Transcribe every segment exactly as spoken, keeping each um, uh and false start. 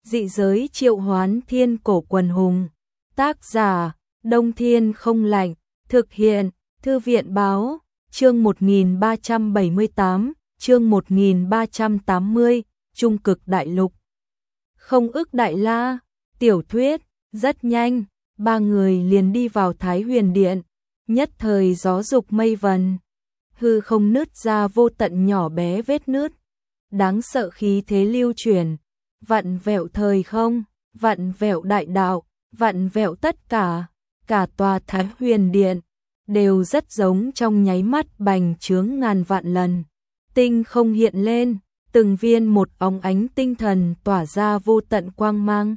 Dị giới triệu hoán thiên cổ quần hùng. Tác giả, Đông Thiên Không Lạnh. Thực hiện, Thư viện Báo. Chương một nghìn ba trăm bảy mươi tám, chương một nghìn ba trăm tám mươi, Trung Cực Đại Lục. Không ức Đại La. Tiểu thuyết. Rất nhanh, ba người liền đi vào Thái Huyền Điện. Nhất thời gió dục mây vần. Hư không nứt ra vô tận nhỏ bé vết nứt. Đáng sợ khí thế lưu chuyển. Vặn vẹo thời không, vặn vẹo đại đạo, vặn vẹo tất cả. Cả tòa Thái Huyền Điện đều rất giống trong nháy mắt bành trướng ngàn vạn lần. Tinh không hiện lên, từng viên một óng ánh tinh thần tỏa ra vô tận quang mang.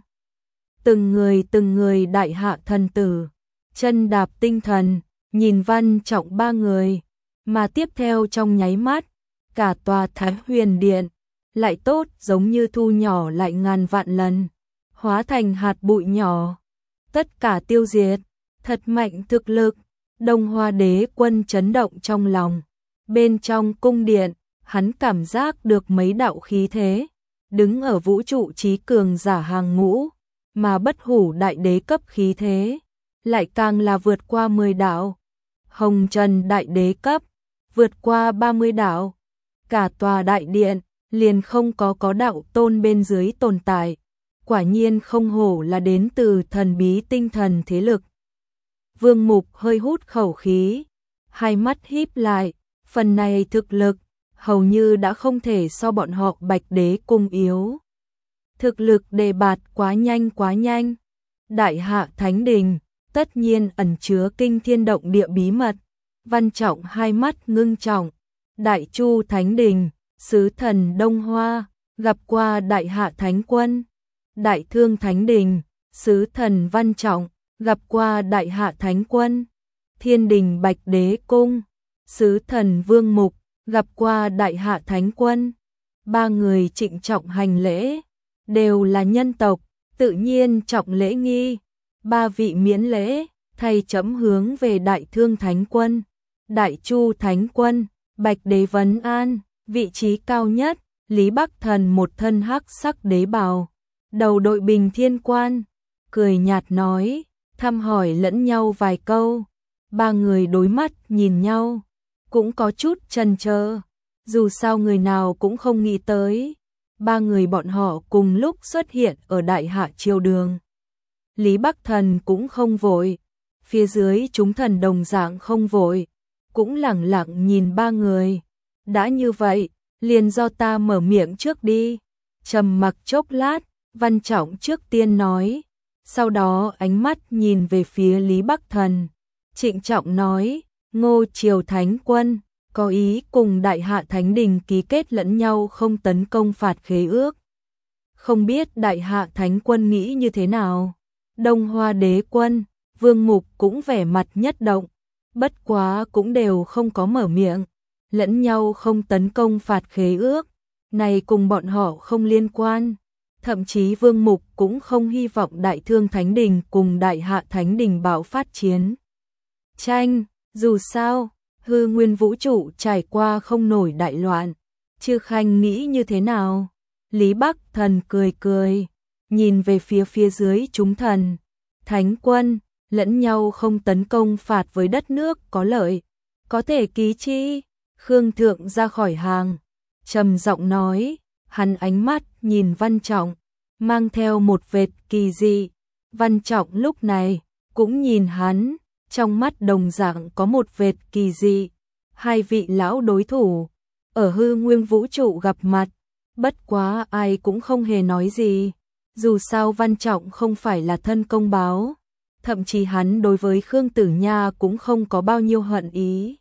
Từng người từng người đại hạ thần tử, chân đạp tinh thần, nhìn Văn Trọng ba người, mà tiếp theo trong nháy mắt, cả tòa Thái Huyền Điện lại tốt giống như thu nhỏ lại ngàn vạn lần, hóa thành hạt bụi nhỏ, tất cả tiêu diệt. Thật mạnh thực lực. Đông Hoa Đế Quân chấn động trong lòng. Bên trong cung điện, hắn cảm giác được mấy đạo khí thế, đứng ở vũ trụ trí cường giả hàng ngũ, mà bất hủ đại đế cấp khí thế, lại càng là vượt qua mười đạo. Hồng Trần đại đế cấp, vượt qua ba mươi đạo. Cả tòa đại điện, liền không có có đạo tôn bên dưới tồn tại. Quả nhiên không hổ là đến từ thần bí tinh thần thế lực. Vương Mục hơi hút khẩu khí, hai mắt híp lại, phần này thực lực, hầu như đã không thể so bọn họ Bạch Đế cung yếu. Thực lực đề bạt quá nhanh quá nhanh. Đại Hạ Thánh Đình, tất nhiên ẩn chứa kinh thiên động địa bí mật. Văn Trọng hai mắt ngưng trọng. Đại Chu Thánh Đình, sứ thần Đông Hoa, gặp qua Đại Hạ Thánh Quân. Đại Thương Thánh Đình, sứ thần Văn Trọng, gặp qua Đại Hạ Thánh Quân. Thiên Đình Bạch Đế Cung, sứ thần Vương Mục, gặp qua Đại Hạ Thánh Quân. Ba người trịnh trọng hành lễ, đều là nhân tộc, tự nhiên trọng lễ nghi. Ba vị miễn lễ, thay chấm hướng về Đại Thương Thánh Quân, Đại Chu Thánh Quân, Bạch Đế vấn an. Vị trí cao nhất, Lý Bắc Thần một thân hắc sắc đế bào, đầu đội bình thiên quan, cười nhạt nói, thăm hỏi lẫn nhau vài câu. Ba người đối mắt nhìn nhau, cũng có chút chần chờ, dù sao người nào cũng không nghĩ tới, ba người bọn họ cùng lúc xuất hiện ở Đại Hạ triều đường. Lý Bắc Thần cũng không vội, phía dưới chúng thần đồng dạng không vội, cũng lẳng lặng nhìn ba người. Đã như vậy, liền do ta mở miệng trước đi. Trầm mặc chốc lát, Văn Trọng trước tiên nói, sau đó ánh mắt nhìn về phía Lý Bắc Thần, trịnh trọng nói, Ngô Triều Thánh Quân có ý cùng Đại Hạ Thánh Đình ký kết lẫn nhau không tấn công phạt khế ước. Không biết Đại Hạ Thánh Quân nghĩ như thế nào? Đông Hoa Đế Quân, Vương Mục cũng vẻ mặt nhất động, bất quá cũng đều không có mở miệng. Lẫn nhau không tấn công phạt khế ước, này cùng bọn họ không liên quan. Thậm chí Vương Mục cũng không hy vọng Đại Thương Thánh Đình cùng Đại Hạ Thánh Đình bạo phát chiến tranh. Dù sao, hư nguyên vũ trụ trải qua không nổi đại loạn. Chư Khanh nghĩ như thế nào? Lý Bắc Thần cười cười, nhìn về phía phía dưới chúng thần. Thánh Quân, lẫn nhau không tấn công phạt với đất nước có lợi, có thể ký chi. Khương Thượng ra khỏi hàng, trầm giọng nói, hắn ánh mắt nhìn Văn Trọng, mang theo một vệt kỳ dị. Văn Trọng lúc này cũng nhìn hắn, trong mắt đồng dạng có một vệt kỳ dị. Hai vị lão đối thủ ở hư nguyên vũ trụ gặp mặt, bất quá ai cũng không hề nói gì. Dù sao Văn Trọng không phải là thân công báo, thậm chí hắn đối với Khương Tử Nha cũng không có bao nhiêu hận ý.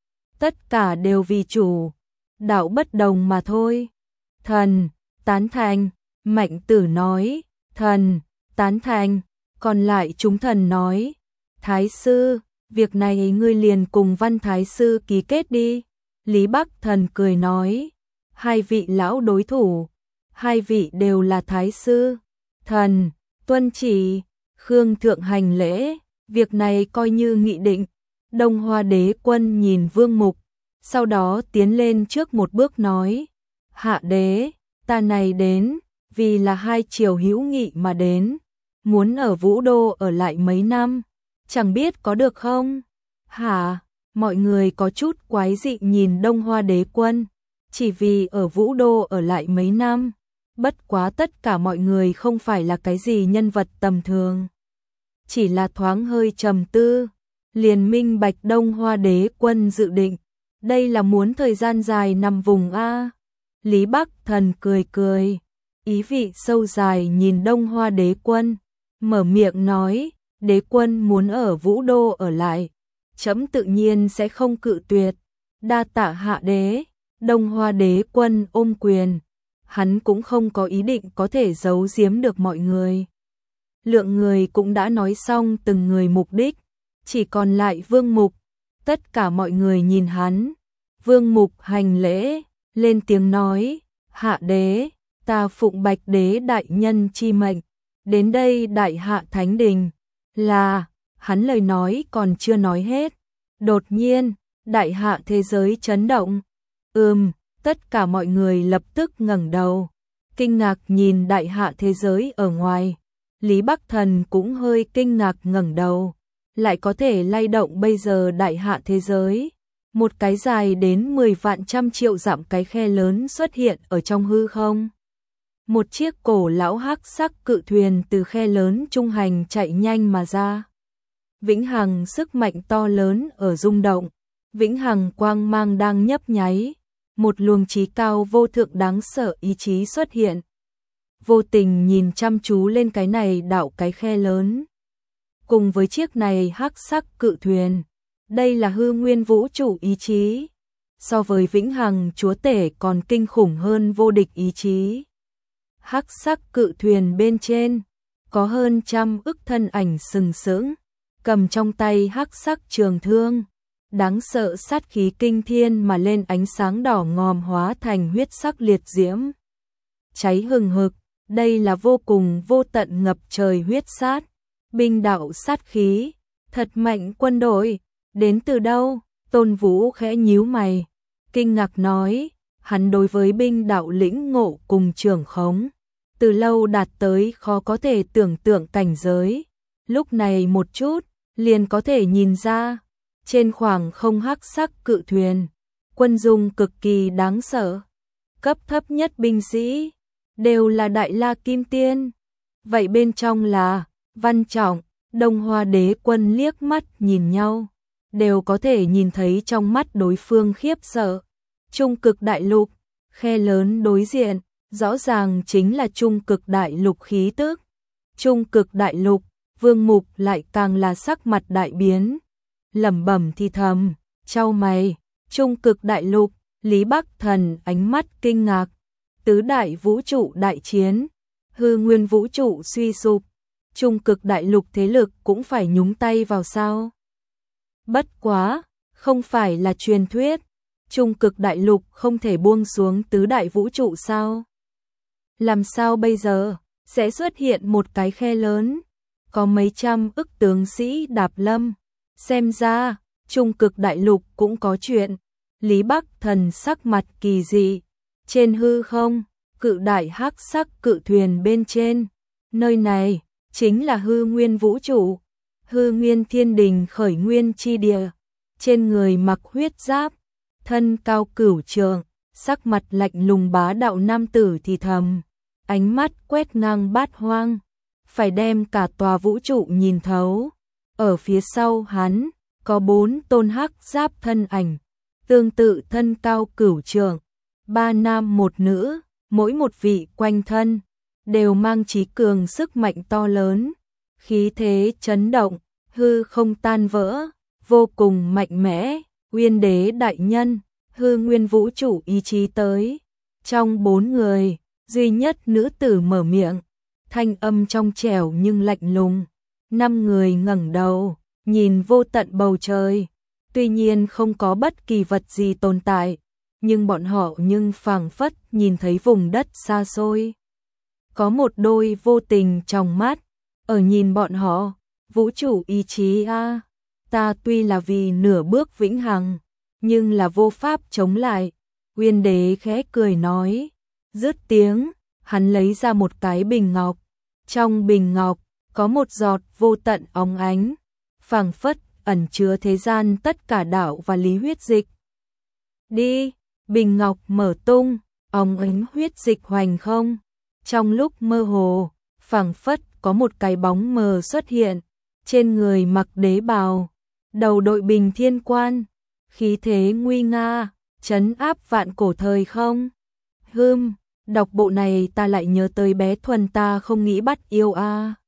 Tất cả đều vì chủ đạo bất đồng mà thôi. Thần, tán thành. Mạnh Tử nói, thần, tán thành. Còn lại chúng thần nói, Thái sư, việc này ngươi liền cùng Văn Thái sư ký kết đi. Lý Bắc Thần cười nói, hai vị lão đối thủ, hai vị đều là Thái sư. Thần, tuân chỉ. Khương Thượng hành lễ, việc này coi như nghị định. Đông Hoa Đế Quân nhìn Vương Mục, sau đó tiến lên trước một bước nói, Hạ đế, ta này đến, vì là hai triều hữu nghị mà đến, muốn ở Vũ Đô ở lại mấy năm, chẳng biết có được không? Hả? Mọi người có chút quái dị nhìn Đông Hoa Đế Quân, chỉ vì ở Vũ Đô ở lại mấy năm, bất quá tất cả mọi người không phải là cái gì nhân vật tầm thường. Chỉ là thoáng hơi trầm tư, liền minh bạch Đông Hoa Đế Quân dự định, đây là muốn thời gian dài nằm vùng A. Lý Bắc Thần cười cười, ý vị sâu dài nhìn Đông Hoa Đế Quân, mở miệng nói, Đế Quân muốn ở Vũ Đô ở lại, trẫm tự nhiên sẽ không cự tuyệt, đa tạ hạ đế. Đông Hoa Đế Quân ôm quyền, hắn cũng không có ý định có thể giấu giếm được mọi người. Lượng người cũng đã nói xong từng người mục đích, chỉ còn lại Vương Mục, tất cả mọi người nhìn hắn. Vương Mục hành lễ, lên tiếng nói, hạ đế, ta phụng Bạch Đế đại nhân chi mệnh, đến đây đại hạ thánh đình, là, hắn lời nói còn chưa nói hết. Đột nhiên, đại hạ thế giới chấn động, ừm, tất cả mọi người lập tức ngẩng đầu, kinh ngạc nhìn đại hạ thế giới ở ngoài. Lý Bắc Thần cũng hơi kinh ngạc ngẩng đầu, lại có thể lay động bây giờ đại hạ thế giới. Một cái dài đến mười vạn trăm triệu dặm cái khe lớn xuất hiện ở trong hư không. Một chiếc cổ lão hắc sắc cự thuyền từ khe lớn trung hành chạy nhanh mà ra. Vĩnh hằng sức mạnh to lớn ở rung động, vĩnh hằng quang mang đang nhấp nháy, một luồng trí cao vô thượng đáng sợ ý chí xuất hiện. Vô tình nhìn chăm chú lên cái này đảo cái khe lớn. Cùng với chiếc này hắc sắc cự thuyền, đây là hư nguyên vũ trụ ý chí, so với vĩnh hằng chúa tể còn kinh khủng hơn vô địch ý chí. Hắc sắc cự thuyền bên trên, có hơn trăm ức thân ảnh sừng sững, cầm trong tay hắc sắc trường thương, đáng sợ sát khí kinh thiên mà lên ánh sáng đỏ ngòm hóa thành huyết sắc liệt diễm. Cháy hừng hực, đây là vô cùng vô tận ngập trời huyết sát, binh đạo sát khí, thật mạnh quân đội, đến từ đâu? Tôn Vũ khẽ nhíu mày, kinh ngạc nói, hắn đối với binh đạo lĩnh ngộ cùng trưởng khống, từ lâu đạt tới khó có thể tưởng tượng cảnh giới, lúc này một chút, liền có thể nhìn ra, trên khoảng không hắc sắc cự thuyền, quân dung cực kỳ đáng sợ, cấp thấp nhất binh sĩ, đều là Đại La Kim Tiên, vậy bên trong là, Văn Trọng, Đông Hoa Đế Quân liếc mắt nhìn nhau, đều có thể nhìn thấy trong mắt đối phương khiếp sợ. Trung Cực Đại Lục, khe lớn đối diện, rõ ràng chính là Trung Cực Đại Lục khí tức. Trung Cực Đại Lục, Vương Mục lại càng là sắc mặt đại biến, lẩm bẩm thì thầm, chau mày, Trung Cực Đại Lục, Lý Bắc Thần ánh mắt kinh ngạc, tứ đại vũ trụ đại chiến, hư nguyên vũ trụ suy sụp, Trung Cực Đại Lục thế lực cũng phải nhúng tay vào sao? Bất quá, không phải là truyền thuyết, Trung Cực Đại Lục không thể buông xuống tứ đại vũ trụ sao? Làm sao bây giờ, sẽ xuất hiện một cái khe lớn, có mấy trăm ức tướng sĩ đạp lâm, xem ra, Trung Cực Đại Lục cũng có chuyện. Lý Bắc Thần sắc mặt kỳ dị, trên hư không, cự đại hắc sắc cự thuyền bên trên, nơi này chính là hư nguyên vũ trụ, hư nguyên thiên đình khởi nguyên chi địa, trên người mặc huyết giáp, thân cao cửu trượng, sắc mặt lạnh lùng bá đạo nam tử thì thầm, ánh mắt quét ngang bát hoang, phải đem cả tòa vũ trụ nhìn thấu. Ở phía sau hắn, có bốn tôn hắc giáp thân ảnh, tương tự thân cao cửu trượng, ba nam một nữ, mỗi một vị quanh thân, đều mang chí cường sức mạnh to lớn, khí thế chấn động, hư không tan vỡ, vô cùng mạnh mẽ. Uyên Đế đại nhân, hư nguyên vũ trụ ý chí tới. Trong bốn người, duy nhất nữ tử mở miệng, thanh âm trong trẻo nhưng lạnh lùng. Năm người ngẩng đầu, nhìn vô tận bầu trời, tuy nhiên không có bất kỳ vật gì tồn tại, nhưng bọn họ nhưng phảng phất nhìn thấy vùng đất xa xôi. Có một đôi vô tình trong mắt, ở nhìn bọn họ, vũ trụ ý chí a, ta tuy là vì nửa bước vĩnh hằng, nhưng là vô pháp chống lại. Uyên Đế khẽ cười nói, dứt tiếng, hắn lấy ra một cái bình ngọc. Trong bình ngọc có một giọt vô tận óng ánh, phảng phất ẩn chứa thế gian tất cả đạo và lý huyết dịch. Đi, bình ngọc mở tung, óng ánh huyết dịch hoành không. Trong lúc mơ hồ, phảng phất có một cái bóng mờ xuất hiện, trên người mặc đế bào, đầu đội bình thiên quan, khí thế nguy nga, trấn áp vạn cổ thời không. Hừm, đọc bộ này ta lại nhớ tới bé Thuần ta không nghĩ bắt yêu a.